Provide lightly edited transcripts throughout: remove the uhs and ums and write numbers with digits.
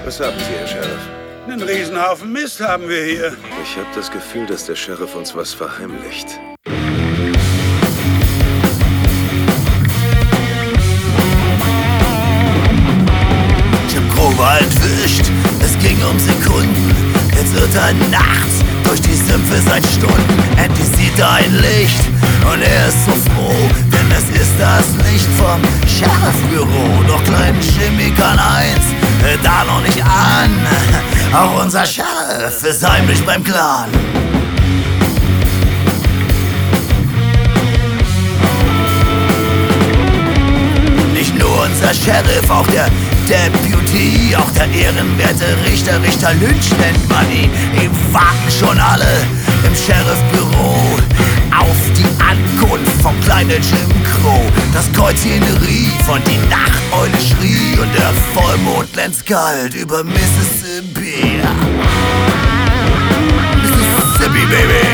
Was haben Sie, Herr Sheriff? Einen Riesenhaufen Mist haben wir hier. Ich habe das Gefühl, dass der Sheriff uns was verheimlicht. Jim Crow war entwischt, es ging um Sekunden. Jetzt wird er nachts durch die Sümpfe seit Stunden. Endlich sieht er ein Licht und er ist so froh, denn es ist das Licht vom Sheriff-Büro. Doch kleinen Jimmy kann eins da noch nicht an. Auch unser Sheriff ist heimlich beim Clan. Nicht nur unser Sheriff, auch der Deputy, auch der ehrenwerte Richter Lynch nennt man ihn. Die warten schon alle im Sheriff-Büro auf die Ankunft vom kleinen Jim Crow. Das Kreuzchen rief und die Nachteule schrie und der Vollmond glänzt kalt über Mississippi. Mississippi, Baby!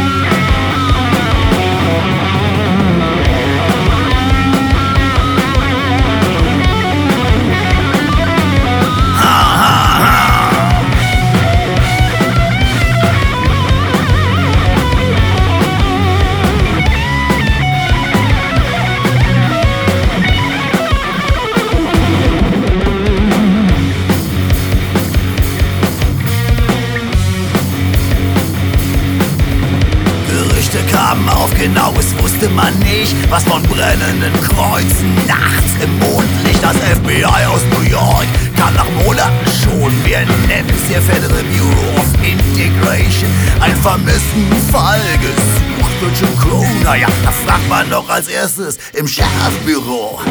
Kamen auf, genaues wusste man nicht, was von brennenden Kreuzen nachts im Mondlicht. Das FBI aus New York kam nach Monaten schon, wir nennen es hier Federal Bureau of Integration, einen vermissten Fall gesucht für Jim Crow. Naja, da fragt man doch als erstes im Sheriff-Büro.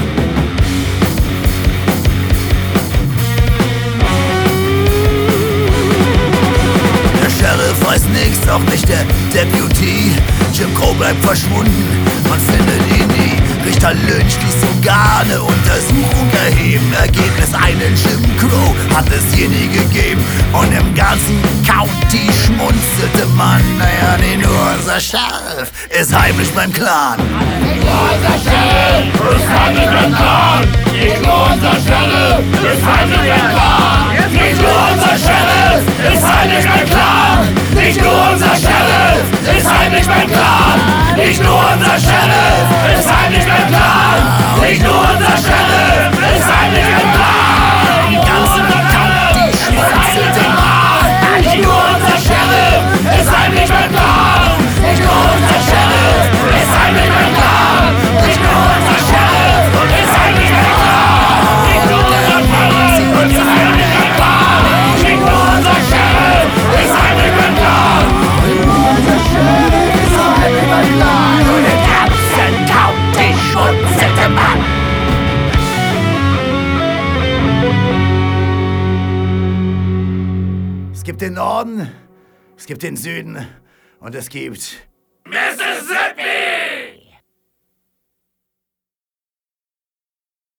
Sheriff weiß nichts, auch nicht der Deputy. Jim Crow bleibt verschwunden, man findet ihn nie. Richter Lynch ließ sogar eine Untersuchung erheben. Ergebnis, einen Jim Crow hat es hier nie gegeben. Und im ganzen County schmunzelte man. Naja, nicht nur unser Sheriff ist heimlich beim Clan. Nicht nur unser Sheriff ist heimlich beim Clan. Nicht nur unser Sheriff ist heimlich beim Clan. Nicht nur unser Sheriff ist heimlich beim Clan. Nicht nur unser Sheriff ist heimlich beim Clan. Nicht nur unser Sheriff ist heimlich beim Clan. Nicht nur unser Sheriff ist heimlich beim Clan. Die ganzen County schmunzelte man. Nicht nur unser Sheriff ist heimlich beim Clan. Nicht nur unser Sheriff ist heimlich beim Clan. Nicht nur unser Sheriff ist heimlich beim Clan. Nicht nur unser Sheriff ist heimlich beim Clan. Nicht nur unser Sheriff ist heimlich beim Clan. Nicht nur unser Sheriff ist heimlich beim Clan. Und den ganzen County schmunzelte man. Es gibt den Norden, es gibt den Süden und es gibt Mississippi!